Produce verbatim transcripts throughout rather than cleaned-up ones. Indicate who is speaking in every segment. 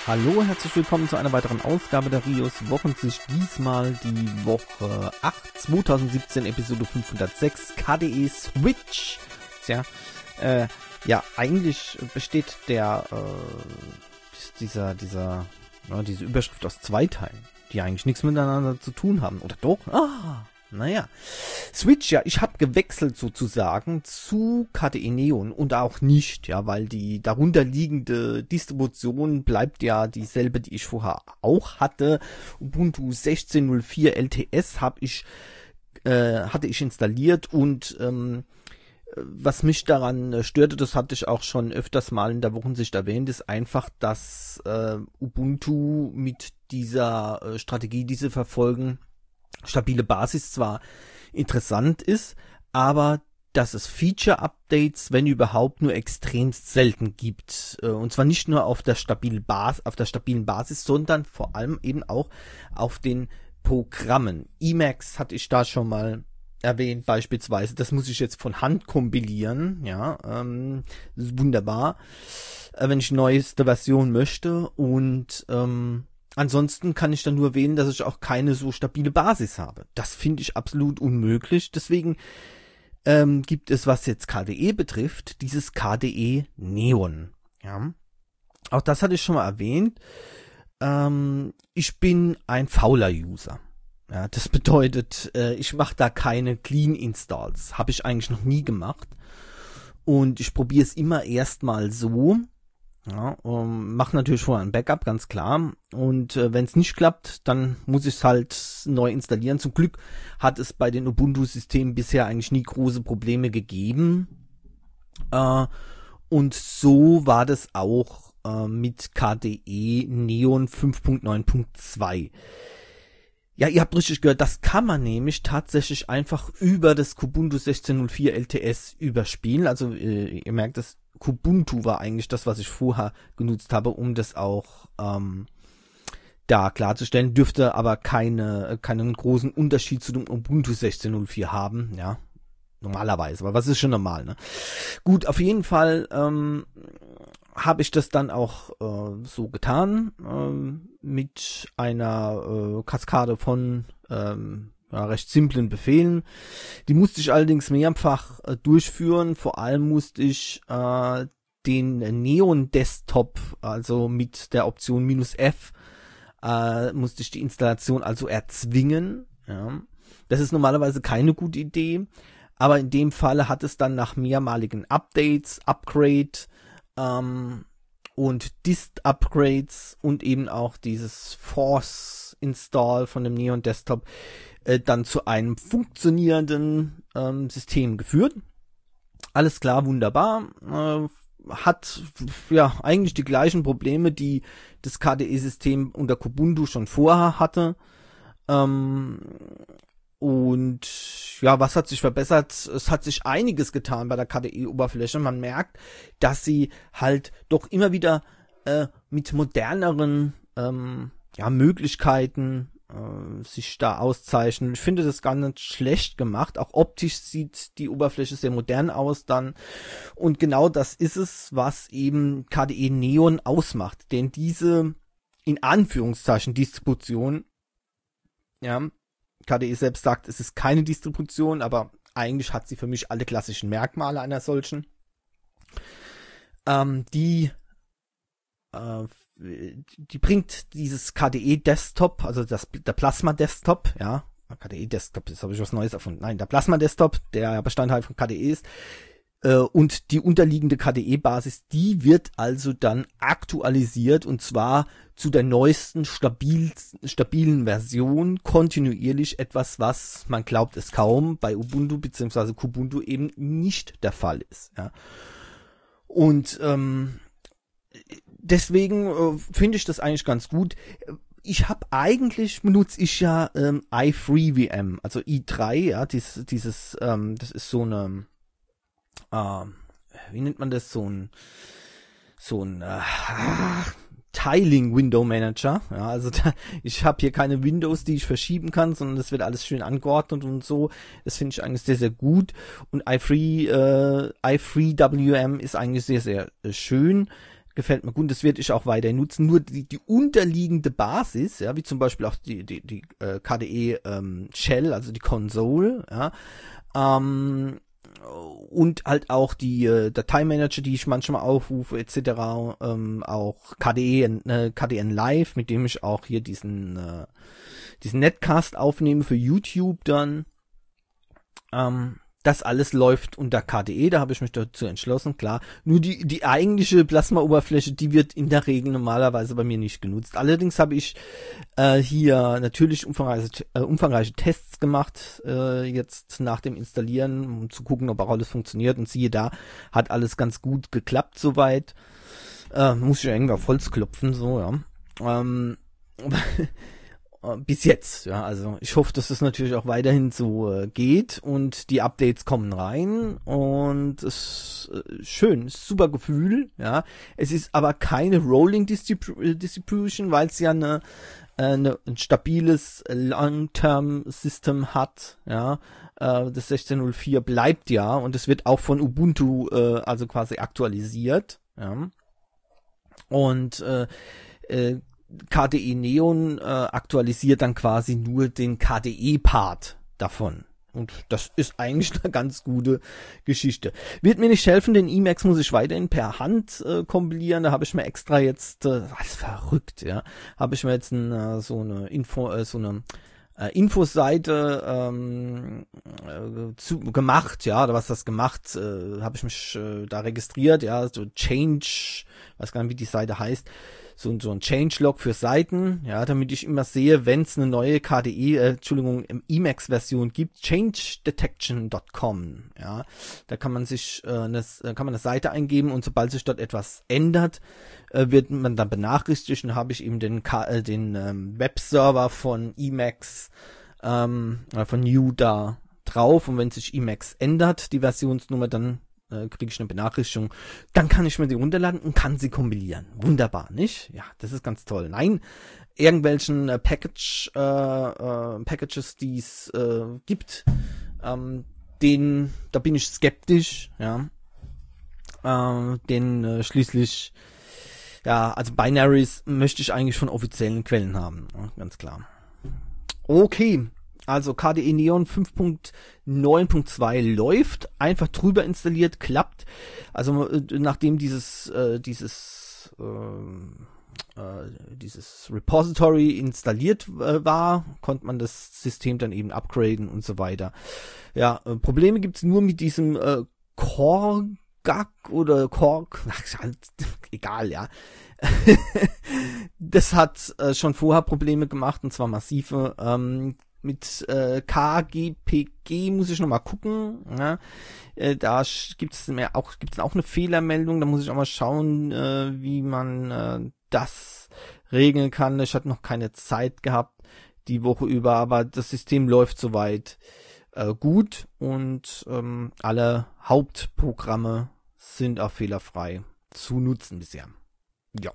Speaker 1: Hallo, herzlich willkommen zu einer weiteren Ausgabe der Rios Wochensicht. Diesmal die Woche acht, zweitausendsiebzehn, Episode fünfhundertsechs, K D E Switch. Tja, äh, ja, eigentlich besteht der, äh, dieser, dieser, ja, diese Überschrift aus zwei Teilen, die eigentlich nichts miteinander zu tun haben. Oder doch? Ah, naja. Switch, ja, ich habe gewechselt sozusagen zu K D E Neon und auch nicht, ja, weil die darunter liegende Distribution bleibt ja dieselbe, die ich vorher auch hatte. Ubuntu sechzehn Punkt null vier L T S habe ich, äh, hatte ich installiert und ähm, was mich daran störte, das hatte ich auch schon öfters mal in der Wochensicht erwähnt, ist einfach, dass äh, Ubuntu mit dieser äh, Strategie, die sie verfolgen, stabile Basis zwar interessant ist, aber dass es Feature-Updates, wenn überhaupt, nur extremst selten gibt. Und zwar nicht nur auf der stabilen Basis, auf der stabilen Basis, sondern vor allem eben auch auf den Programmen. Emacs hatte ich da schon mal erwähnt beispielsweise. Das muss ich jetzt von Hand kompilieren. Ja, ähm, das ist wunderbar, äh, wenn ich eine neueste Version möchte. Und ähm, ansonsten kann ich dann nur wählen, dass ich auch keine so stabile Basis habe. Das finde ich absolut unmöglich. Deswegen ähm, gibt es, was jetzt K D E betrifft, dieses K D E Neon. Ja, auch das hatte ich schon mal erwähnt. Ähm, ich bin ein fauler User. Ja, das bedeutet, äh, ich mache da keine Clean Installs. Habe ich eigentlich noch nie gemacht. Und ich probiere es immer erstmal so. Ja, um, mache natürlich vorher ein Backup, ganz klar. Und äh, wenn es nicht klappt, dann muss ich es halt neu installieren. Zum Glück hat es bei den Ubuntu-Systemen bisher eigentlich nie große Probleme gegeben. Äh, und so war das auch äh, mit K D E Neon fünf Punkt neun Punkt zwei. Ja, ihr habt richtig gehört, das kann man nämlich tatsächlich einfach über das Ubuntu sechzehn Punkt null vier L T S überspielen. Also äh, ihr merkt, das Ubuntu war eigentlich das, was ich vorher genutzt habe, um das auch ähm, da klarzustellen. Dürfte aber keine keinen großen Unterschied zu dem Ubuntu sechzehn Punkt null vier haben, ja, normalerweise. Aber was ist schon normal, ne? Gut, auf jeden Fall ähm, habe ich das dann auch äh, so getan, äh, mit einer äh, Kaskade von ähm, ja, recht simplen Befehlen. Die musste ich allerdings mehrfach äh, durchführen. Vor allem musste ich äh, den Neon Desktop, also mit der Option minus F, äh, musste ich die Installation also erzwingen. Ja. Das ist normalerweise keine gute Idee, aber in dem Falle hat es dann nach mehrmaligen Updates, Upgrade, Ähm, und Dist-Upgrades und eben auch dieses Force-Install von dem Neon Desktop äh, dann zu einem funktionierenden ähm, System geführt. Alles klar, wunderbar. Äh, hat ja eigentlich die gleichen Probleme, die das K D E-System unter Ubuntu schon vorher hatte. Ähm, Und ja, was hat sich verbessert? Es hat sich einiges getan bei der K D E-Oberfläche. Man merkt, dass sie halt doch immer wieder äh, mit moderneren ähm, ja, Möglichkeiten äh, sich da auszeichnen. Ich finde das gar nicht schlecht gemacht. Auch optisch sieht die Oberfläche sehr modern aus dann. Und genau das ist es, was eben K D E Neon ausmacht. Denn diese, in Anführungszeichen, Distribution, ja, K D E selbst sagt, es ist keine Distribution, aber eigentlich hat sie für mich alle klassischen Merkmale einer solchen. Ähm, die, äh, die bringt dieses K D E Desktop, also das, der Plasma Desktop, ja, K D E Desktop, jetzt habe ich was Neues erfunden. Nein, der Plasma Desktop, der Bestandteil von K D E ist, äh, und die unterliegende K D E-Basis, die wird also dann aktualisiert und zwar zu der neuesten stabil, stabilen Version kontinuierlich, etwas, was, man glaubt es kaum, bei Ubuntu bzw. Kubuntu eben nicht der Fall ist. Ja. Und ähm, deswegen äh, finde ich das eigentlich ganz gut. Ich habe eigentlich, benutze ich ja ähm, iFreeVM, also i drei, ja, dieses, dieses ähm, das ist so eine, äh, wie nennt man das, so ein, so ein, äh, Tiling Window Manager, ja, also da, ich habe hier keine Windows, die ich verschieben kann, sondern das wird alles schön angeordnet und so. Das finde ich eigentlich sehr, sehr gut. Und iFree, äh, iFreeWM ist eigentlich sehr, sehr äh, schön. Gefällt mir gut, das werde ich auch weiter nutzen. Nur die, die unterliegende Basis, ja, wie zum Beispiel auch die, die, die äh, K D E ähm, Shell, also die Console, ja, ähm, und halt auch die äh, Dateimanager, die ich manchmal aufrufe, et cetera. Ähm, auch K D E, äh, K D N Live, mit dem ich auch hier diesen äh, diesen Netcast aufnehme für YouTube dann. Ähm, Das alles läuft unter K D E, da habe ich mich dazu entschlossen, klar. Nur die die eigentliche Plasma-Oberfläche, die wird in der Regel normalerweise bei mir nicht genutzt. Allerdings habe ich äh, hier natürlich umfangreiche, äh, umfangreiche Tests gemacht, äh, jetzt nach dem Installieren, um zu gucken, ob auch alles funktioniert. Und siehe da, hat alles ganz gut geklappt soweit. Äh, muss ich ja irgendwie auf Holz klopfen, so, ja. Ähm, Bis jetzt, ja, also ich hoffe, dass es natürlich auch weiterhin so äh, geht und die Updates kommen rein und es ist äh, schön, ist super Gefühl, ja. Es ist aber keine Rolling Distrib- Distribution, weil es ja eine, äh, eine ein stabiles Long-Term-System hat, ja. Äh, das sechzehn Punkt null vier bleibt ja und es wird auch von Ubuntu äh, also quasi aktualisiert, ja. Und äh, äh, K D E Neon äh, aktualisiert dann quasi nur den K D E-Part davon. Und das ist eigentlich eine ganz gute Geschichte. Wird mir nicht helfen, den Emacs muss ich weiterhin per Hand äh, kompilieren. Da habe ich mir extra jetzt, äh, was verrückt, ja, habe ich mir jetzt ein, äh, so eine Info, äh, so eine äh, Infoseite ähm, äh, zu, gemacht, ja, oder was das gemacht, äh, habe ich mich äh, da registriert, ja, so Change, weiß gar nicht, wie die Seite heißt. So, so ein Changelog für Seiten, ja, damit ich immer sehe, wenn es eine neue K D E, äh, Entschuldigung, Emacs-Version gibt, change detection dot com, ja, da kann man sich, äh, eine, kann man eine Seite eingeben und sobald sich dort etwas ändert, äh, wird man dann benachrichtigt und habe ich eben den, K äh, den ähm, Webserver von Emacs, ähm, äh, von New da drauf und wenn sich Emacs ändert, die Versionsnummer, dann kriege ich eine Benachrichtigung, dann kann ich mir die runterladen und kann sie kompilieren. Wunderbar, nicht? Ja, das ist ganz toll. Nein, irgendwelchen äh, Package, äh, äh, Packages, die es äh, gibt, ähm, den, da bin ich skeptisch, ja. Äh, den äh, schließlich, ja, also Binaries möchte ich eigentlich von offiziellen Quellen haben, ja, ganz klar. Okay. Also K D E Neon fünf Punkt neun Punkt zwei läuft, einfach drüber installiert, klappt. Also äh, nachdem dieses äh, dieses äh, äh, dieses Repository installiert äh, war, konnte man das System dann eben upgraden und so weiter. Ja, äh, Probleme gibt's nur mit diesem äh, Korgak oder Korg, egal, ja. Das hat äh, schon vorher Probleme gemacht und zwar massive. Ähm, Mit äh, K G P G muss ich noch mal gucken. Ja. Äh, da gibt es auch gibt's auch eine Fehlermeldung. Da muss ich auch mal schauen, äh, wie man äh, das regeln kann. Ich hatte noch keine Zeit gehabt die Woche über, aber das System läuft soweit äh, gut und ähm, alle Hauptprogramme sind auch fehlerfrei zu nutzen bisher. Ja.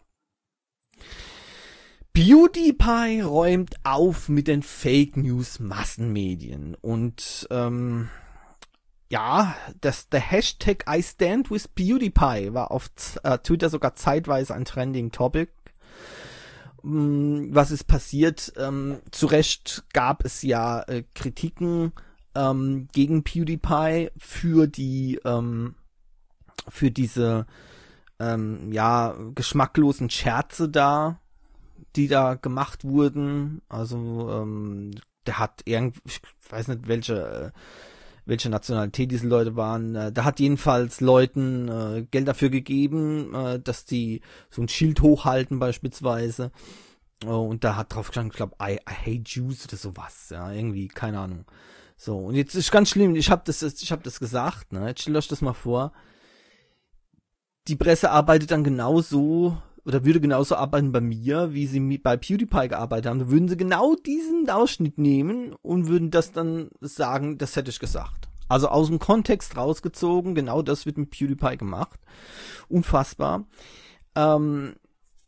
Speaker 1: PewDiePie räumt auf mit den Fake News Massenmedien und ähm, ja, das, der Hashtag I stand with PewDiePie war auf äh, Twitter sogar zeitweise ein Trending Topic. Ähm, was ist passiert? Ähm, zu Recht gab es ja äh, Kritiken ähm, gegen PewDiePie für die ähm, für diese ähm, ja geschmacklosen Scherze da, die da gemacht wurden. Also ähm, der hat irgendwie, ich weiß nicht, welche welche Nationalität diese Leute waren. Äh, der hat jedenfalls Leuten äh, Geld dafür gegeben, äh, dass die so ein Schild hochhalten beispielsweise. Äh, und da hat drauf gestanden, ich glaube, I, I hate Jews oder sowas. Ja, irgendwie, keine Ahnung. So, und jetzt ist ganz schlimm, ich habe das, ich hab das gesagt, ne? Jetzt stellt euch das mal vor. Die Presse arbeitet dann genauso oder würde genauso arbeiten bei mir, wie sie bei PewDiePie gearbeitet haben. Da würden sie genau diesen Ausschnitt nehmen und würden das dann sagen, das hätte ich gesagt. Also aus dem Kontext rausgezogen, genau das wird mit PewDiePie gemacht. Unfassbar. Ähm,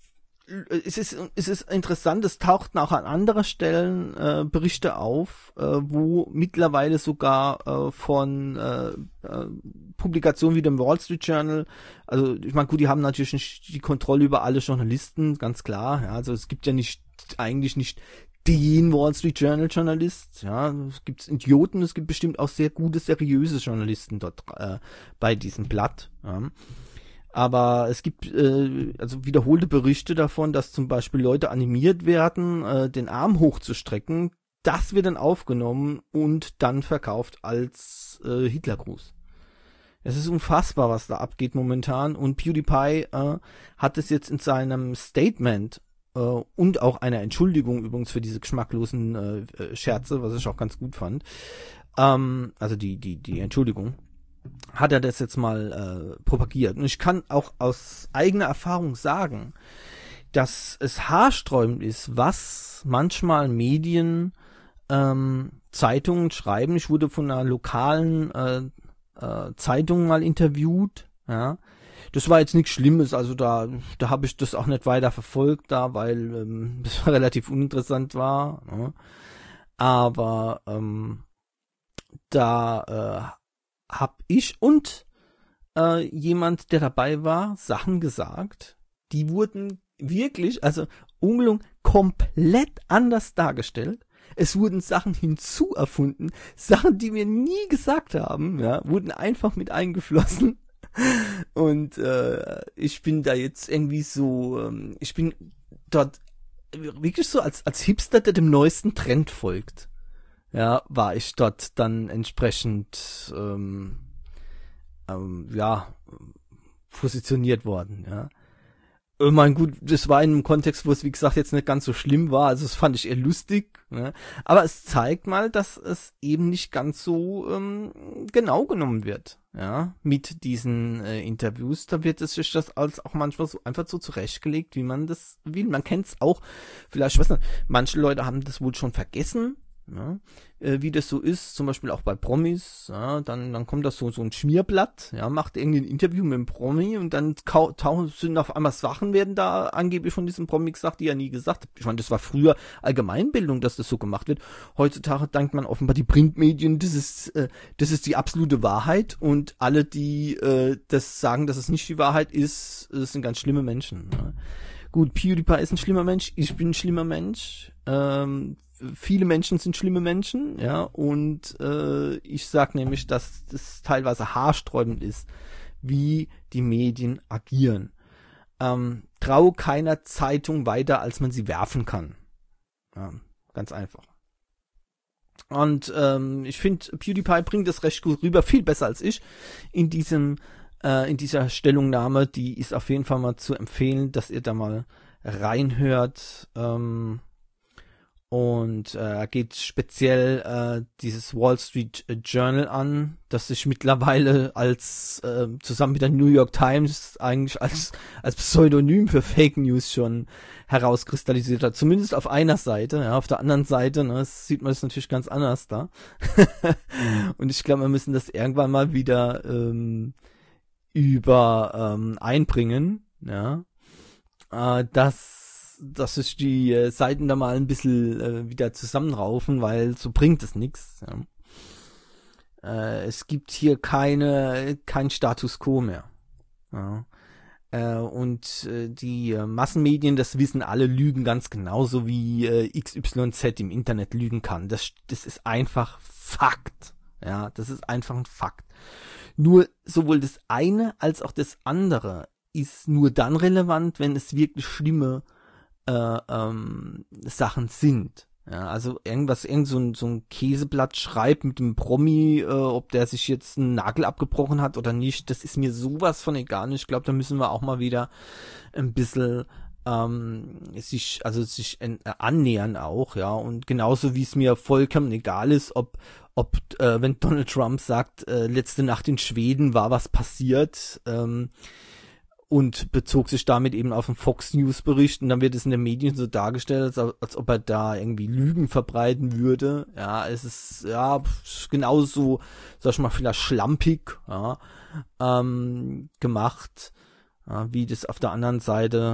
Speaker 1: es ist, es ist interessant, es tauchten auch an anderer Stellen äh, Berichte auf, äh, wo mittlerweile sogar äh, von äh, äh, Publikationen wie dem Wall Street Journal, also ich meine, gut, die haben natürlich nicht die Kontrolle über alle Journalisten, ganz klar, ja, also es gibt ja nicht, eigentlich nicht den Wall Street Journal Journalist, ja, es gibt Idioten, es gibt bestimmt auch sehr gute, seriöse Journalisten dort äh, bei diesem Blatt, ja. Aber es gibt äh, also wiederholte Berichte davon, dass zum Beispiel Leute animiert werden, äh, den Arm hochzustrecken. Das wird dann aufgenommen und dann verkauft als äh, Hitlergruß. Es ist unfassbar, was da abgeht momentan. Und PewDiePie äh, hat es jetzt in seinem Statement äh, und auch einer Entschuldigung übrigens für diese geschmacklosen äh, Scherze, was ich auch ganz gut fand. Ähm, also die die die Entschuldigung. Hat er das jetzt mal äh, propagiert. Und ich kann auch aus eigener Erfahrung sagen, dass es haarsträubend ist, was manchmal Medien, ähm, Zeitungen schreiben. Ich wurde von einer lokalen äh, äh, Zeitung mal interviewt. Ja, das war jetzt nichts Schlimmes. Also da, da habe ich das auch nicht weiter verfolgt, da, weil ähm, das relativ uninteressant war. Ne? Aber ähm, da äh, hab ich und äh, jemand, der dabei war, Sachen gesagt, die wurden wirklich, also ungelungen, komplett anders dargestellt. Es wurden Sachen hinzuerfunden, Sachen, die wir nie gesagt haben, ja, wurden einfach mit eingeflossen. Und äh, ich bin da jetzt irgendwie so, ähm, ich bin dort wirklich so als als Hipster, der dem neuesten Trend folgt. Ja, war ich dort dann entsprechend, ähm, ähm, ja, positioniert worden, ja. Ich meine, gut, das war in einem Kontext, wo es, wie gesagt, jetzt nicht ganz so schlimm war, also das fand ich eher lustig, ne? Aber es zeigt mal, dass es eben nicht ganz so ähm, genau genommen wird, ja, mit diesen äh, Interviews. Da wird es sich das als auch manchmal so einfach so zurechtgelegt, wie man das will. Man kennt es auch, vielleicht, ich weiß nicht, manche Leute haben das wohl schon vergessen, ja, äh, wie das so ist, zum Beispiel auch bei Promis, ja, dann dann kommt das so so ein Schmierblatt, ja, macht irgendwie ein Interview mit einem Promi und dann tauchen sind auf einmal Sachen, werden da angeblich von diesem Promi gesagt, die er nie gesagt hat. Ich meine, das war früher Allgemeinbildung, dass das so gemacht wird. Heutzutage denkt man offenbar, die Printmedien, das ist äh, das ist die absolute Wahrheit und alle, die äh, das sagen, dass es nicht die Wahrheit ist, das sind ganz schlimme Menschen. Ja. Gut, PewDiePie ist ein schlimmer Mensch, ich bin ein schlimmer Mensch, ähm, viele Menschen sind schlimme Menschen, ja, und äh, ich sag nämlich, dass das teilweise haarsträubend ist, wie die Medien agieren. Ähm, trau keiner Zeitung weiter, als man sie werfen kann. Ja, ganz einfach. Und ähm, ich finde, PewDiePie bringt das recht gut rüber, viel besser als ich in diesem äh, in dieser Stellungnahme. Die ist auf jeden Fall mal zu empfehlen, dass ihr da mal reinhört. Ähm, Und äh, geht speziell äh, dieses Wall Street Journal an, das sich mittlerweile als äh, zusammen mit der New York Times eigentlich als als Pseudonym für Fake News schon herauskristallisiert hat. Zumindest auf einer Seite. Ja, auf der anderen Seite, ne, sieht man es natürlich ganz anders da. mhm. Und ich glaube, wir müssen das irgendwann mal wieder ähm, über ähm, einbringen. Ja, äh, dass dass sich die äh, Seiten da mal ein bisschen äh, wieder zusammenraufen, weil so bringt es nichts. Ja. Äh, es gibt hier keine kein Status Quo mehr. Ja. Äh, und äh, die äh, Massenmedien, das wissen alle, lügen ganz genauso wie äh, X Y Z im Internet lügen kann. Das das ist einfach Fakt. Ja, das ist einfach ein Fakt. Nur sowohl das eine als auch das andere ist nur dann relevant, wenn es wirklich schlimme Äh, ähm, Sachen sind. Ja, also irgendwas, irgend so ein, so ein Käseblatt schreibt mit dem Promi, äh, ob der sich jetzt einen Nagel abgebrochen hat oder nicht, das ist mir sowas von egal. Ich glaube, da müssen wir auch mal wieder ein bisschen ähm, sich, also sich äh, annähern auch, ja. Und genauso wie es mir vollkommen egal ist, ob, ob, äh, wenn Donald Trump sagt, äh, letzte Nacht in Schweden war was passiert, ähm, und bezog sich damit eben auf einen Fox News Bericht und dann wird es in den Medien so dargestellt, als, als ob er da irgendwie Lügen verbreiten würde. Ja, es ist ja genauso, sag ich mal, vielleicht schlampig, ja, ähm, gemacht, ja, wie das auf der anderen Seite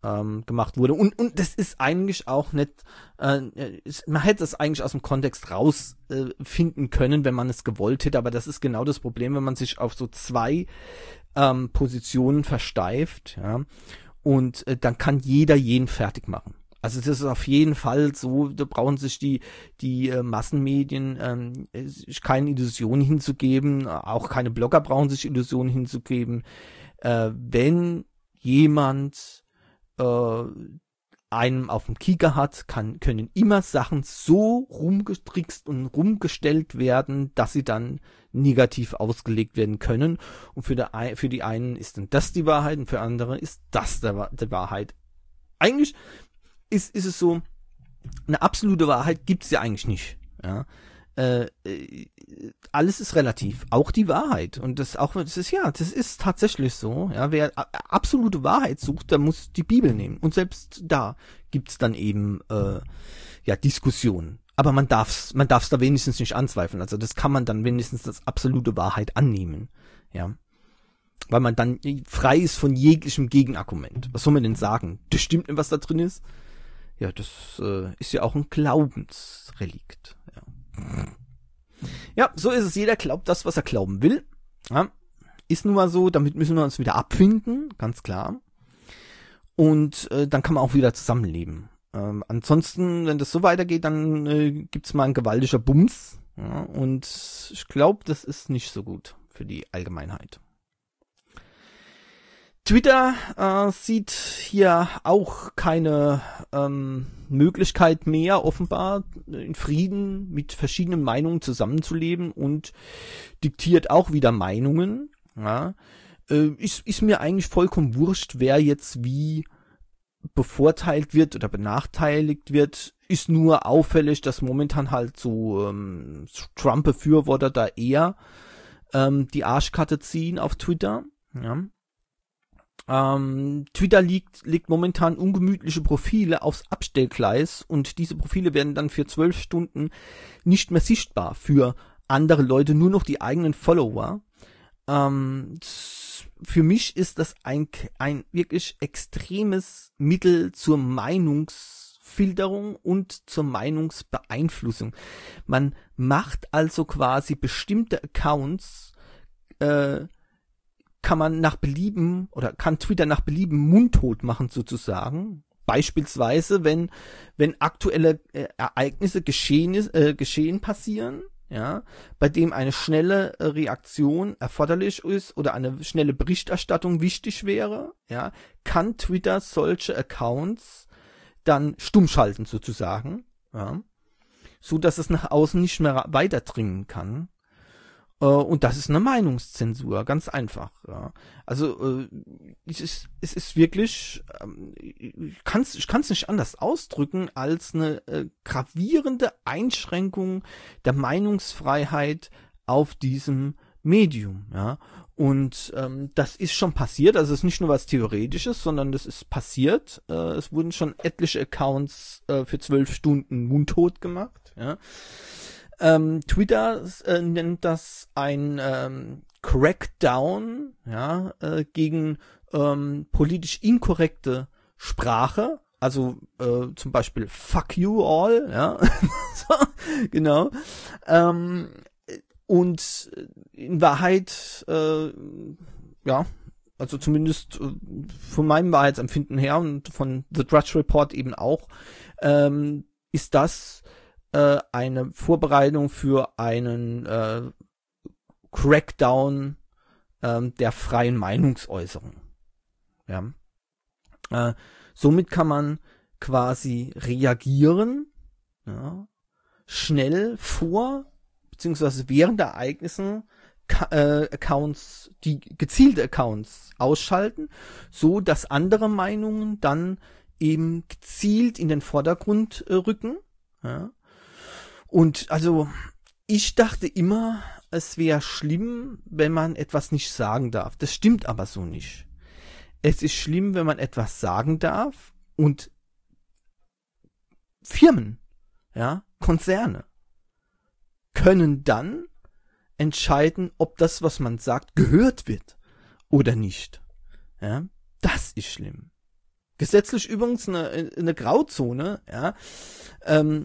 Speaker 1: ähm, gemacht wurde. Und, und das ist eigentlich auch nicht, äh, ist, man hätte es eigentlich aus dem Kontext rausfinden äh, können, wenn man es gewollt hätte, aber das ist genau das Problem, wenn man sich auf so zwei ähm, Positionen versteift, ja, und äh, dann kann jeder jeden fertig machen. Also das ist auf jeden Fall so, da brauchen sich die die äh, Massenmedien ähm, keine Illusionen hinzugeben, auch keine Blogger brauchen sich Illusionen hinzugeben. Äh, wenn jemand äh, einem auf dem Kieker hat, kann, können immer Sachen so rumgetrickst und rumgestellt werden, dass sie dann negativ ausgelegt werden können. Und für, der, für die einen ist dann das die Wahrheit und für andere ist das der, der Wahrheit. Eigentlich ist, ist es so, eine absolute Wahrheit gibt's ja eigentlich nicht. Ja. Äh, äh, alles ist relativ, auch die Wahrheit. Und das auch, das ist ja, das ist tatsächlich so. Ja, wer a- absolute Wahrheit sucht, der muss die Bibel nehmen. Und selbst da gibt's dann eben äh, ja Diskussionen. Aber man darf's, man darf's da wenigstens nicht anzweifeln. Also das kann man dann wenigstens als absolute Wahrheit annehmen. Ja. Weil man dann frei ist von jeglichem Gegenargument. Was soll man denn sagen? Das stimmt nicht, was da drin ist? Ja, das äh, ist ja auch ein Glaubensrelikt. Ja. Ja, so ist es. Jeder glaubt das, was er glauben will. Ja, ist nun mal so. Damit müssen wir uns wieder abfinden, ganz klar. Und äh, dann kann man auch wieder zusammenleben. Ähm, ansonsten, wenn das so weitergeht, dann äh, gibt's mal ein gewaltiger Bums. Ja, und ich glaube, das ist nicht so gut für die Allgemeinheit. Twitter äh, sieht hier auch keine ähm, Möglichkeit mehr, offenbar in Frieden mit verschiedenen Meinungen zusammenzuleben und diktiert auch wieder Meinungen. Ja. Äh, ist, ist mir eigentlich vollkommen wurscht, wer jetzt wie bevorteilt wird oder benachteiligt wird. Ist nur auffällig, dass momentan halt so ähm, Trump-Befürworter da eher ähm, die Arschkarte ziehen auf Twitter. Ja. Ähm, Twitter legt, legt momentan ungemütliche Profile aufs Abstellgleis und diese Profile werden dann für zwölf Stunden nicht mehr sichtbar für andere Leute, nur noch die eigenen Follower. Ähm, für mich ist das ein, ein wirklich extremes Mittel zur Meinungsfilterung und zur Meinungsbeeinflussung. Man macht also quasi bestimmte Accounts, äh, kann man nach Belieben oder kann Twitter nach Belieben mundtot machen sozusagen. Beispielsweise, wenn wenn aktuelle äh, Ereignisse geschehen ist, äh, geschehen passieren, ja, bei dem eine schnelle äh, Reaktion erforderlich ist oder eine schnelle Berichterstattung wichtig wäre, ja, kann Twitter solche Accounts dann stumm schalten sozusagen, ja, so dass es nach außen nicht mehr weiterdringen kann. Und das ist eine Meinungszensur, ganz einfach. Ja. Also äh, es ist es ist wirklich, ähm, ich kann es ich kann's nicht anders ausdrücken als eine äh, gravierende Einschränkung der Meinungsfreiheit auf diesem Medium. Ja. Und ähm, das ist schon passiert. Also es ist nicht nur was Theoretisches, sondern das ist passiert. Äh, es wurden schon etliche Accounts äh, für zwölf Stunden mundtot gemacht. Ja. Ähm, Twitter äh, nennt das ein ähm, Crackdown, ja, äh, gegen ähm, politisch inkorrekte Sprache, also äh, zum Beispiel Fuck you all, ja, so, genau. Ähm, und in Wahrheit, äh, ja, also zumindest äh, von meinem Wahrheitsempfinden her und von The Drudge Report eben auch, ähm, ist das eine Vorbereitung für einen äh, Crackdown ähm, der freien Meinungsäußerung. Ja. Äh, somit kann man quasi reagieren, ja, schnell vor beziehungsweise während der Ereignissen äh, Accounts, die gezielte Accounts ausschalten, so dass andere Meinungen dann eben gezielt in den Vordergrund äh, rücken. Ja. Und also ich dachte immer, es wäre schlimm, wenn man etwas nicht sagen darf. Das stimmt aber so nicht. Es ist schlimm, wenn man etwas sagen darf und Firmen, ja, Konzerne können dann entscheiden, ob das, was man sagt, gehört wird oder nicht. Ja, das ist schlimm. Gesetzlich übrigens eine, eine Grauzone, ja. Ähm,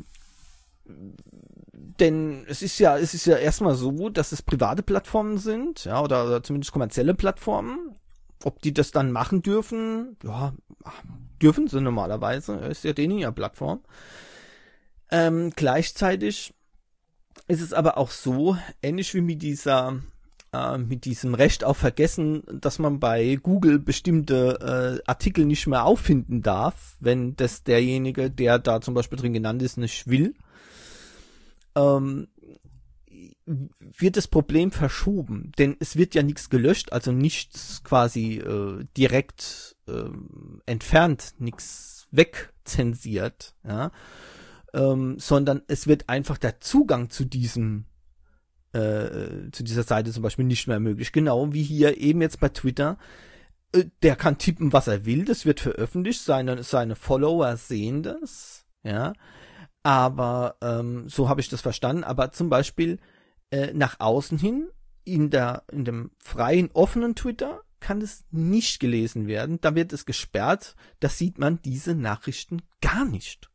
Speaker 1: denn es ist ja, es ist ja erstmal so, dass es private Plattformen sind, ja, oder, oder zumindest kommerzielle Plattformen. Ob die das dann machen dürfen, ja, dürfen sie normalerweise, ist ja denen ja Plattform. Ähm, gleichzeitig ist es aber auch so, ähnlich wie mit dieser, äh, mit diesem Recht auf Vergessen, dass man bei Google bestimmte äh, Artikel nicht mehr auffinden darf, wenn das derjenige, der da zum Beispiel drin genannt ist, nicht will. Ähm, wird das Problem verschoben, denn es wird ja nichts gelöscht, also nichts quasi äh, direkt äh, entfernt, nichts wegzensiert, ja, ähm, sondern es wird einfach der Zugang zu diesem äh, zu dieser Seite zum Beispiel nicht mehr möglich, genau wie hier eben jetzt bei Twitter. Äh, der kann tippen, was er will, das wird veröffentlicht, seine, seine Follower sehen das, ja, aber ähm, so habe ich das verstanden, aber zum Beispiel nach außen hin, in der, in dem freien, offenen Twitter, kann es nicht gelesen werden. Da wird es gesperrt. Da sieht man diese Nachrichten gar nicht.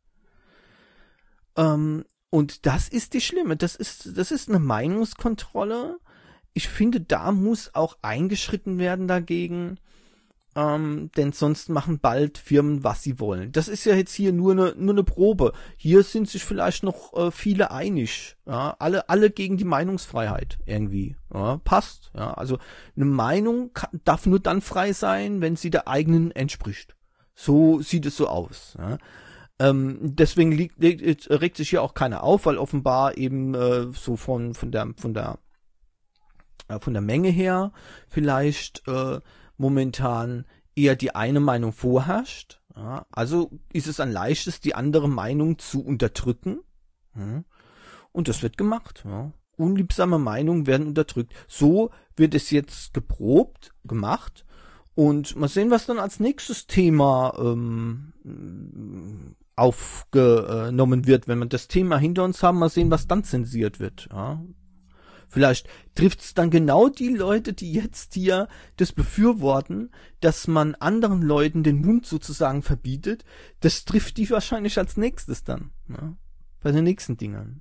Speaker 1: Ähm, und das ist die Schlimme. Das ist, das ist eine Meinungskontrolle. Ich finde, da muss auch eingeschritten werden dagegen. Ähm, denn sonst machen bald Firmen, was sie wollen. Das ist ja jetzt hier nur eine nur eine Probe. Hier sind sich vielleicht noch äh, viele einig. Ja, alle alle gegen die Meinungsfreiheit irgendwie. Ja, passt. Ja, also eine Meinung kann, darf nur dann frei sein, wenn sie der eigenen entspricht. So sieht es so aus. Ja. Ähm, deswegen liegt, liegt, regt sich hier auch keiner auf, weil offenbar eben äh, so von von der von der äh, von der Menge her vielleicht äh, momentan eher die eine Meinung vorherrscht. Ja, also ist es ein leichtes, die andere Meinung zu unterdrücken. Ja, und das wird gemacht. Ja. Unliebsame Meinungen werden unterdrückt. So wird es jetzt geprobt, gemacht. Und mal sehen, was dann als nächstes Thema ähm, aufgenommen wird. Wenn wir das Thema hinter uns haben, mal sehen, was dann zensiert wird. Ja. Vielleicht trifft es dann genau die Leute, die jetzt hier das befürworten, dass man anderen Leuten den Mund sozusagen verbietet. Das trifft die wahrscheinlich als nächstes dann, ne? Bei den nächsten Dingern.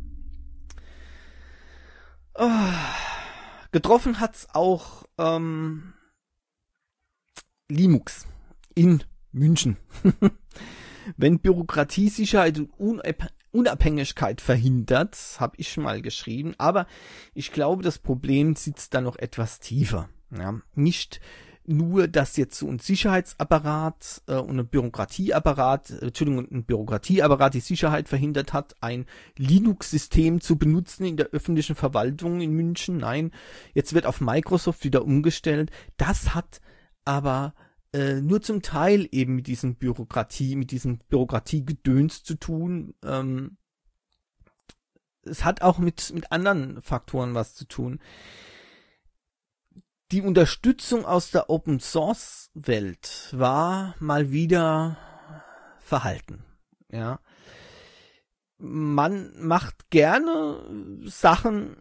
Speaker 1: Oh. Getroffen hat's auch ähm, Linux in München. Wenn Bürokratie Sicherheit und Unab- Unabhängigkeit verhindert, habe ich mal geschrieben, aber ich glaube, das Problem sitzt da noch etwas tiefer. Ja, nicht nur, dass jetzt so ein Sicherheitsapparat äh, und ein Bürokratieapparat, äh, Entschuldigung, ein Bürokratieapparat die Sicherheit verhindert hat, ein Linux-System zu benutzen in der öffentlichen Verwaltung in München. Nein, jetzt wird auf Microsoft wieder umgestellt. Das hat aber Äh, nur zum Teil eben mit diesem Bürokratie, mit diesem Bürokratiegedöns zu tun. Ähm, es hat auch mit, mit anderen Faktoren was zu tun. Die Unterstützung aus der Open-Source-Welt war mal wieder verhalten. Ja. Man macht gerne Sachen,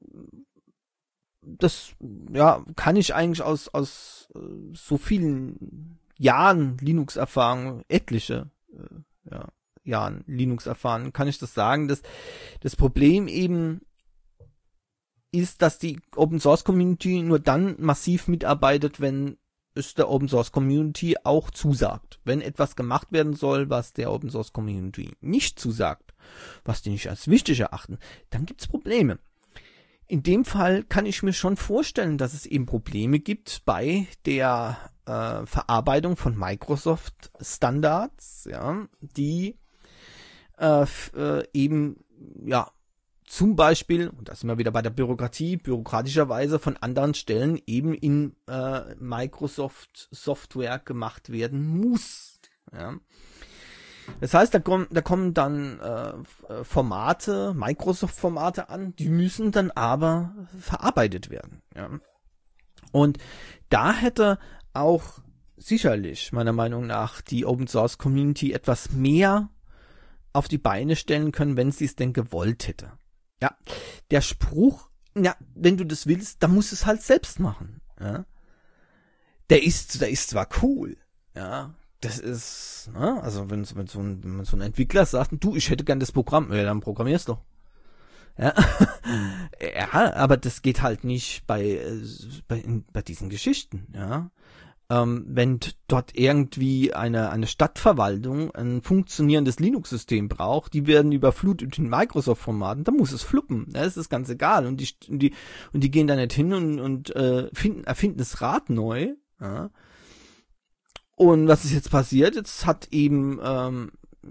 Speaker 1: das ja kann ich eigentlich aus aus äh, so vielen Jahren Linux-Erfahrung, etliche äh, ja, Jahren Linux-Erfahrung, kann ich das sagen, dass das Problem eben ist, dass die Open-Source-Community nur dann massiv mitarbeitet, wenn es der Open-Source-Community auch zusagt. Wenn etwas gemacht werden soll, was der Open-Source-Community nicht zusagt, was die nicht als wichtig erachten, dann gibt's Probleme. In dem Fall kann ich mir schon vorstellen, dass es eben Probleme gibt bei der äh, Verarbeitung von Microsoft Standards, ja, die äh, f- äh, eben, ja, zum Beispiel, und da sind wir wieder bei der Bürokratie, bürokratischerweise von anderen Stellen eben in äh, Microsoft Software gemacht werden muss, ja. Das heißt, da kommen, da kommen dann äh, Formate, Microsoft-Formate an, die müssen dann aber verarbeitet werden. Ja. Und da hätte auch sicherlich, meiner Meinung nach, die Open-Source-Community etwas mehr auf die Beine stellen können, wenn sie es denn gewollt hätte. Ja, der Spruch, ja, wenn du das willst, dann musst du es halt selbst machen. Ja. Der ist, der ist zwar cool, ja, das ist, ne, also wenn, wenn, so ein, wenn so ein Entwickler sagt, du, ich hätte gern das Programm, ja, dann programmierst du. Ja. Mhm. Ja, aber das geht halt nicht bei, bei, in, bei diesen Geschichten, ja. Ähm, wenn dort irgendwie eine, eine Stadtverwaltung ein funktionierendes Linux-System braucht, die werden überflutet in Microsoft-Formaten, dann muss es fluppen. Das ist ganz egal. Und die, und die, und die gehen da nicht hin und, und äh, finden, erfinden das Rad neu, ja. Und was ist jetzt passiert? Jetzt hat eben ähm,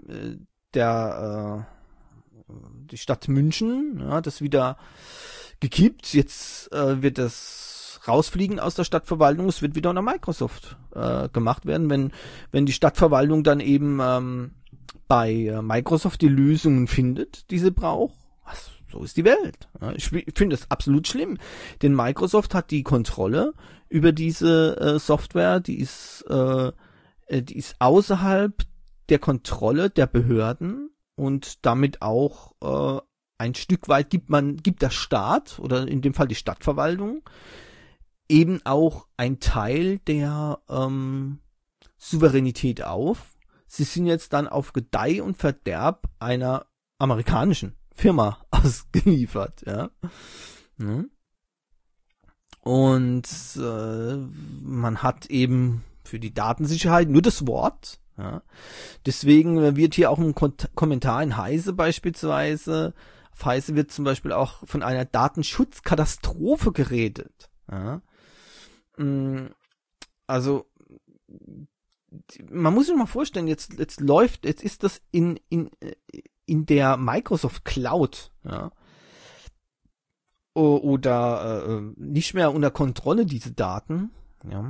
Speaker 1: der äh, die Stadt München, ja, das wieder gekippt. Jetzt äh, wird das rausfliegen aus der Stadtverwaltung. Es wird wieder unter Microsoft äh, gemacht werden, wenn wenn die Stadtverwaltung dann eben ähm, bei äh, Microsoft die Lösungen findet, die sie braucht. Was, so ist die Welt. Ja, ich ich finde das absolut schlimm, denn Microsoft hat die Kontrolle über diese äh, Software, die ist äh, die ist außerhalb der Kontrolle der Behörden und damit auch äh, ein Stück weit gibt man gibt der Staat oder in dem Fall die Stadtverwaltung eben auch ein Teil der ähm, Souveränität auf. Sie sind jetzt dann auf Gedeih und Verderb einer amerikanischen Firma ausgeliefert, ja. Hm. Und äh, man hat eben für die Datensicherheit nur das Wort, ja. Deswegen wird hier auch ein Kom- Kommentar in Heise beispielsweise, auf Heise wird zum Beispiel auch von einer Datenschutzkatastrophe geredet, ja. Also man muss sich mal vorstellen, jetzt jetzt läuft, jetzt ist das in in in der Microsoft Cloud, ja, oder äh, nicht mehr unter Kontrolle diese Daten, ja.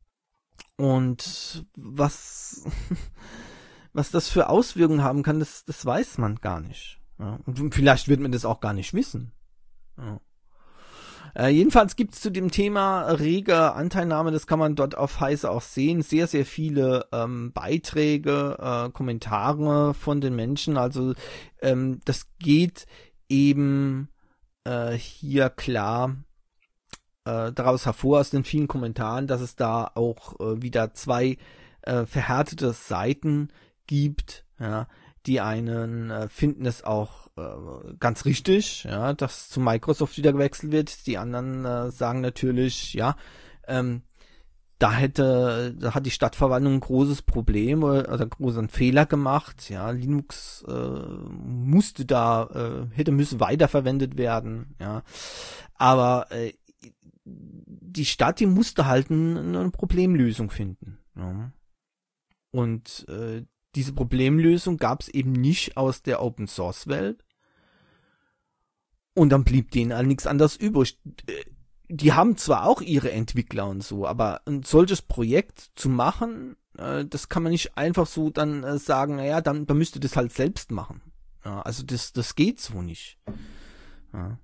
Speaker 1: Und was was das für Auswirkungen haben kann, das das weiß man gar nicht. Ja. Und vielleicht wird man das auch gar nicht wissen. Ja. Äh, jedenfalls gibt es zu dem Thema rege Anteilnahme, das kann man dort auf Heise auch sehen, sehr, sehr viele ähm, Beiträge, äh, Kommentare von den Menschen, also ähm, das geht eben äh, hier klar äh, daraus hervor aus den vielen Kommentaren, dass es da auch äh, wieder zwei äh, verhärtete Seiten gibt, ja, die einen äh, finden es auch äh, ganz richtig, ja, dass zu Microsoft wieder gewechselt wird. Die anderen äh, sagen natürlich, ja, ähm, da hätte, da hat die Stadtverwaltung ein großes Problem oder, oder großen Fehler gemacht. Ja, Linux äh, musste da, äh, hätte müssen weiterverwendet werden. Ja, aber äh, die Stadt, die musste halt eine, eine Problemlösung finden. Ja. Und äh, diese Problemlösung gab es eben nicht aus der Open-Source-Welt. Und dann blieb denen halt nichts anderes übrig. Die haben zwar auch ihre Entwickler und so, aber ein solches Projekt zu machen, äh, das kann man nicht einfach so dann äh, sagen, naja, dann, dann müsst ihr das halt selbst machen. Ja, also das, das geht so nicht. Ja.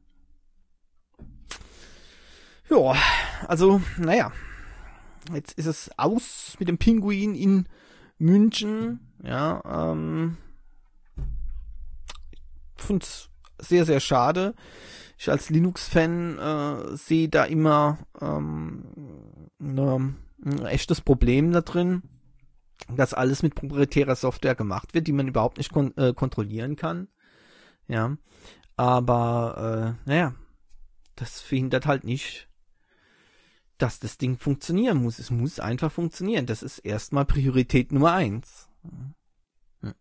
Speaker 1: Ja, also, naja. Jetzt ist es aus mit dem Pinguin in München, ja, ähm, finde es sehr, sehr schade. Ich als Linux-Fan äh, sehe da immer ähm, ne, ein echtes Problem da drin, dass alles mit proprietärer Software gemacht wird, die man überhaupt nicht kon- äh, kontrollieren kann. Ja, aber äh, naja, das verhindert halt nicht, dass das Ding funktionieren muss. Es muss einfach funktionieren. Das ist erstmal Priorität Nummer eins. Hm.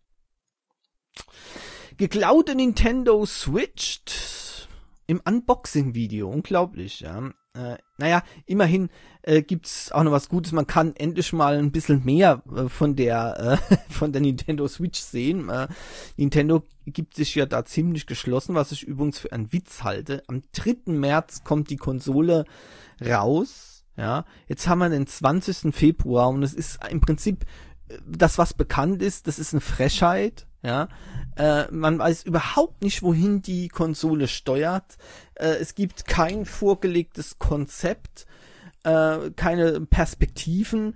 Speaker 1: Geklaute Nintendo Switch im Unboxing-Video. Unglaublich, ja. Äh, naja, immerhin äh, gibt's auch noch was Gutes. Man kann endlich mal ein bisschen mehr äh, von der äh, von der Nintendo Switch sehen. Äh, Nintendo gibt sich ja da ziemlich geschlossen, was ich übrigens für einen Witz halte. Am dritten März kommt die Konsole raus. Ja, jetzt haben wir den zwanzigsten Februar und es ist im Prinzip das, was bekannt ist, das ist eine Frechheit. Ja, äh, man weiß überhaupt nicht, wohin die Konsole steuert. Äh, es gibt kein vorgelegtes Konzept, äh, keine Perspektiven.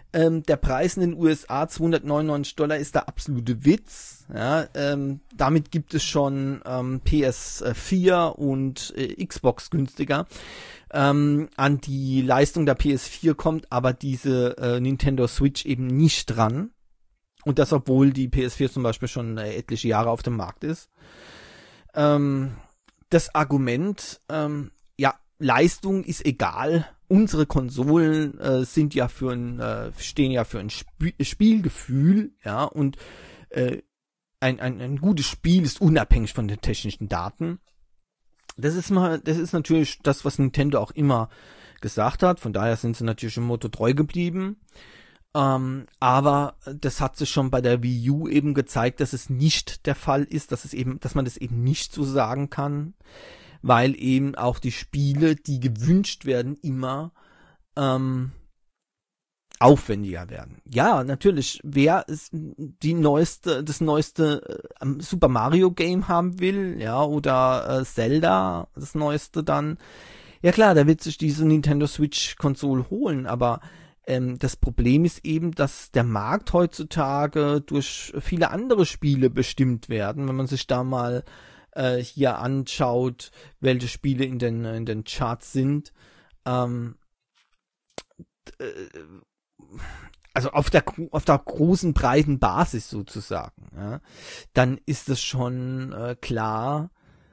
Speaker 1: Ähm, der Preis in den U S A, zweihundertneunundneunzig Dollar, ist der absolute Witz. Ja, ähm, damit gibt es schon ähm, P S vier und äh, Xbox günstiger. Ähm, an die Leistung der P S vier kommt aber diese äh, Nintendo Switch eben nicht dran. Und das, obwohl die P S vier zum Beispiel schon äh, etliche Jahre auf dem Markt ist. Ähm, das Argument, ähm, ja, Leistung ist egal. Unsere Konsolen äh, sind ja für ein, äh, stehen ja für ein Sp- Spielgefühl, ja, und äh, ein, ein, ein gutes Spiel ist unabhängig von den technischen Daten. Das ist mal, das ist natürlich das, was Nintendo auch immer gesagt hat. Von daher sind sie natürlich im Motto treu geblieben. Ähm, aber das hat sich schon bei der Wii U eben gezeigt, dass es nicht der Fall ist, dass es eben, dass man das eben nicht so sagen kann, weil eben auch die Spiele, die gewünscht werden, immer ähm, aufwendiger werden. Ja, natürlich, wer die neueste, das neueste äh, Super Mario Game haben will, ja, oder äh, Zelda, das neueste dann, ja klar, der wird sich diese Nintendo Switch Konsole holen, aber ähm, das Problem ist eben, dass der Markt heutzutage durch viele andere Spiele bestimmt werden, wenn man sich da mal äh, hier anschaut, welche Spiele in den in den Charts sind. Ähm, äh, also auf der auf der großen breiten Basis sozusagen, ja, dann ist es schon äh, klar,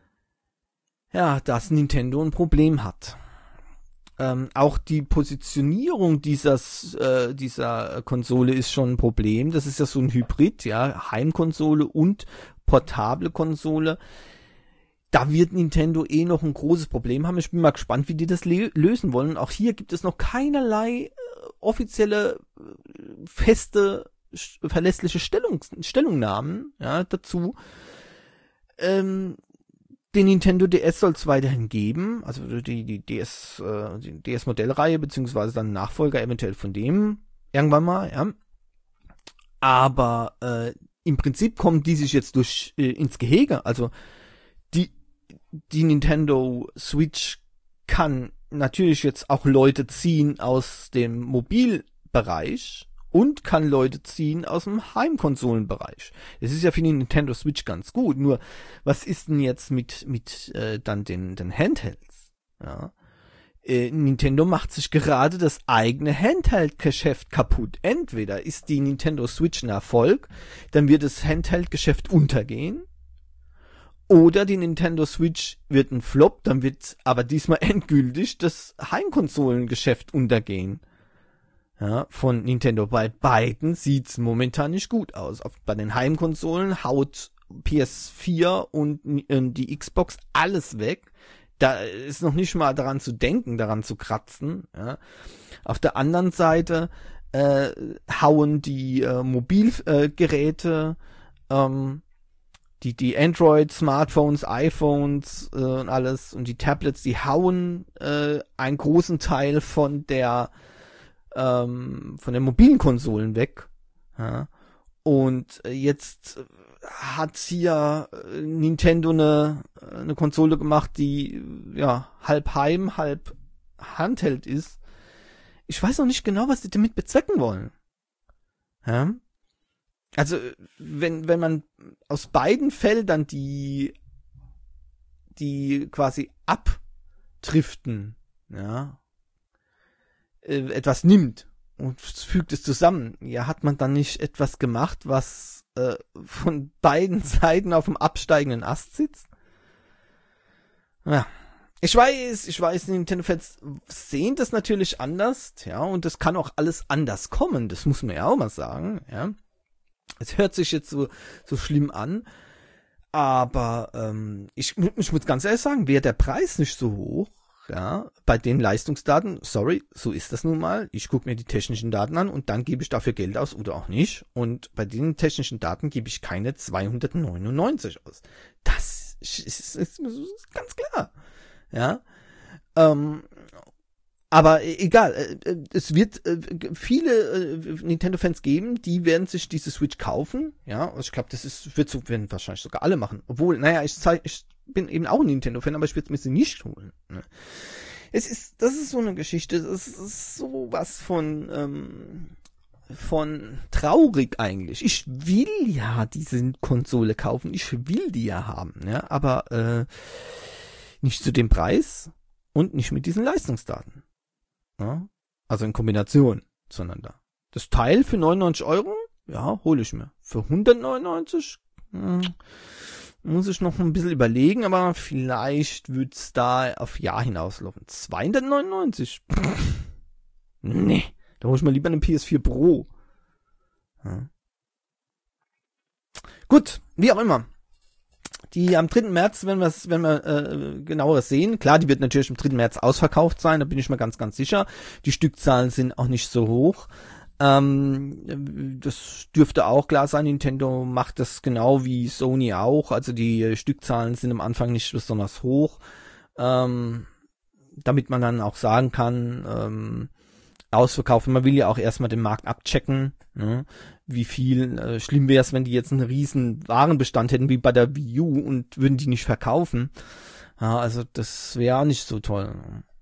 Speaker 1: ja, dass Nintendo ein Problem hat. Ähm, auch die Positionierung dieses äh, dieser Konsole ist schon ein Problem. Das ist ja so ein Hybrid, ja, Heimkonsole und portable Konsole. Da wird Nintendo eh noch ein großes Problem haben. Ich bin mal gespannt, wie die das le- lösen wollen. Auch hier gibt es noch keinerlei äh, offizielle, äh, feste, sch- verlässliche Stellung- Stellungnahmen, ja, dazu. Ähm, den Nintendo D S soll es weiterhin geben, also die, die D S, äh, die D S-Modellreihe, beziehungsweise dann Nachfolger eventuell von dem, irgendwann mal, ja. Aber äh, im Prinzip kommen die sich jetzt durch äh, ins Gehege, also die die Nintendo Switch kann natürlich jetzt auch Leute ziehen aus dem Mobilbereich und kann Leute ziehen aus dem Heimkonsolenbereich. Das ist ja für die Nintendo Switch ganz gut. Nur, was ist denn jetzt mit mit äh, dann den den Handhelds? Ja, äh, Nintendo macht sich gerade das eigene Handheld-Geschäft kaputt. Entweder ist die Nintendo Switch ein Erfolg, dann wird das Handheld-Geschäft untergehen. Oder die Nintendo Switch wird ein Flop, dann wird aber diesmal endgültig das Heimkonsolengeschäft untergehen. Ja, von Nintendo. Bei beiden sieht's momentan nicht gut aus. Auf, bei den Heimkonsolen haut P S vier und äh, die Xbox alles weg. Da ist noch nicht mal daran zu denken, daran zu kratzen. Ja. Auf der anderen Seite äh, hauen die äh, Mobilgeräte ähm, Die, die Android-Smartphones, iPhones äh, und alles und die Tablets, die hauen äh, einen großen Teil von der ähm, von den mobilen Konsolen weg. Ja. Und jetzt hat hier äh, Nintendo eine, eine Konsole gemacht, die ja halb Heim, halb Handheld ist. Ich weiß noch nicht genau, was die damit bezwecken wollen. Ja. Also, wenn, wenn man aus beiden Feldern die, die quasi abdriften, ja, äh, etwas nimmt und fügt es zusammen, ja, hat man dann nicht etwas gemacht, was äh, von beiden Seiten auf dem absteigenden Ast sitzt? Ja. Ich weiß, ich weiß, Nintendo-Fans sehen das natürlich anders, ja, und das kann auch alles anders kommen, das muss man ja auch mal sagen, ja. Es hört sich jetzt so, so schlimm an, aber ähm, ich, ich muss ganz ehrlich sagen, wäre der Preis nicht so hoch, ja, bei den Leistungsdaten, sorry, so ist das nun mal, ich gucke mir die technischen Daten an und dann gebe ich dafür Geld aus oder auch nicht und bei den technischen Daten gebe ich keine zweihundertneunundneunzig aus. Das ist, ist, ist, ist ganz klar, ja, ähm, aber egal, es wird viele Nintendo-Fans geben, die werden sich diese Switch kaufen, ja, also ich glaube, das ist, wird so, werden wahrscheinlich sogar alle machen, obwohl, naja, ich, zeig, ich bin eben auch ein Nintendo-Fan, aber ich werde mir sie nicht holen, ne? Es ist, das ist so eine Geschichte, das ist sowas von, ähm, von traurig eigentlich. Ich will ja diese Konsole kaufen, ich will die ja haben, ja, aber äh, nicht zu dem Preis und nicht mit diesen Leistungsdaten. Ja? Also in Kombination zueinander. Das Teil für neunundneunzig Euro, ja, hole ich mir. Für hundertneunundneunzig hm, muss ich noch ein bisschen überlegen, aber vielleicht wird's da auf Jahr hinauslaufen. zweihundertneunundneunzig? Nee, da hole ich mir lieber eine P S vier Pro. Ja. Gut, wie auch immer. Die am dritten März, wenn wir wenn wir äh, genaueres sehen, klar, die wird natürlich am dritten März ausverkauft sein, da bin ich mir ganz, ganz sicher. Die Stückzahlen sind auch nicht so hoch. Ähm, das dürfte auch klar sein, Nintendo macht das genau wie Sony auch, also die Stückzahlen sind am Anfang nicht besonders hoch, ähm, damit man dann auch sagen kann, ähm, ausverkaufen, man will ja auch erstmal den Markt abchecken, ne? Wie viel, äh, schlimm wäre es, wenn die jetzt einen riesen Warenbestand hätten wie bei der Wii U und würden die nicht verkaufen, ja, also das wäre auch nicht so toll.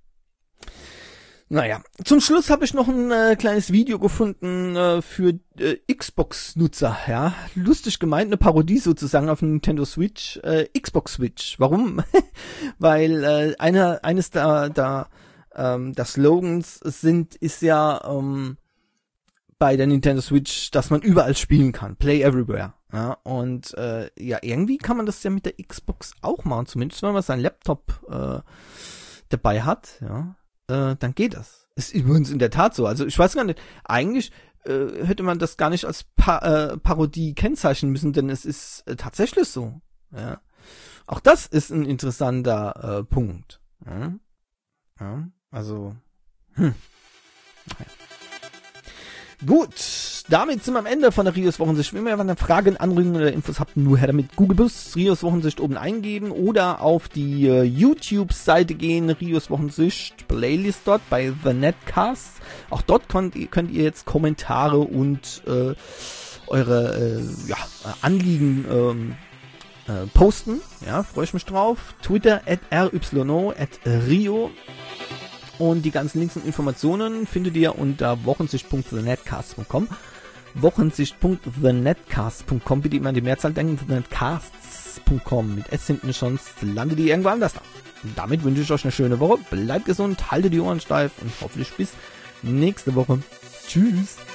Speaker 1: Naja, zum Schluss habe ich noch ein äh, kleines Video gefunden äh, für äh, Xbox-Nutzer, ja, lustig gemeint, eine Parodie sozusagen auf Nintendo Switch, äh, Xbox Switch. Warum? Weil äh, einer eines der, der, ähm, der Slogans sind ist ja ähm, bei der Nintendo Switch, dass man überall spielen kann, Play Everywhere. Ja, und äh, ja, irgendwie kann man das ja mit der Xbox auch machen, zumindest wenn man seinen Laptop äh, dabei hat, ja. Äh, dann geht das. Ist übrigens in der Tat so. Also ich weiß gar nicht, eigentlich äh, hätte man das gar nicht als pa äh, Parodie kennzeichnen müssen, denn es ist äh, tatsächlich so. Ja. Auch das ist ein interessanter äh, Punkt. Ja. Ja, also, hm. Ja. Gut, damit sind wir am Ende von der Rios Wochensicht. Wenn ihr eine Frage, Anregungen oder Infos habt, nur her damit Google Plus, Rios Wochensicht oben eingeben oder auf die äh, YouTube-Seite gehen, Rios Wochensicht, Playlist dort bei The Netcast. Auch dort könnt, könnt ihr jetzt Kommentare und äh, eure äh, ja, Anliegen ähm, äh, posten. Ja, freue ich mich drauf. Twitter at R Y O at Rio. Und die ganzen Links und Informationen findet ihr unter wochensicht punkt the netcast punkt com. wochensicht punkt the netcast punkt com. Bitte immer an die Mehrzahl denken. the netcasts punkt com. Mit S hinten, sonst landet ihr irgendwo anders da. Und damit wünsche ich euch eine schöne Woche. Bleibt gesund, haltet die Ohren steif und hoffentlich bis nächste Woche. Tschüss.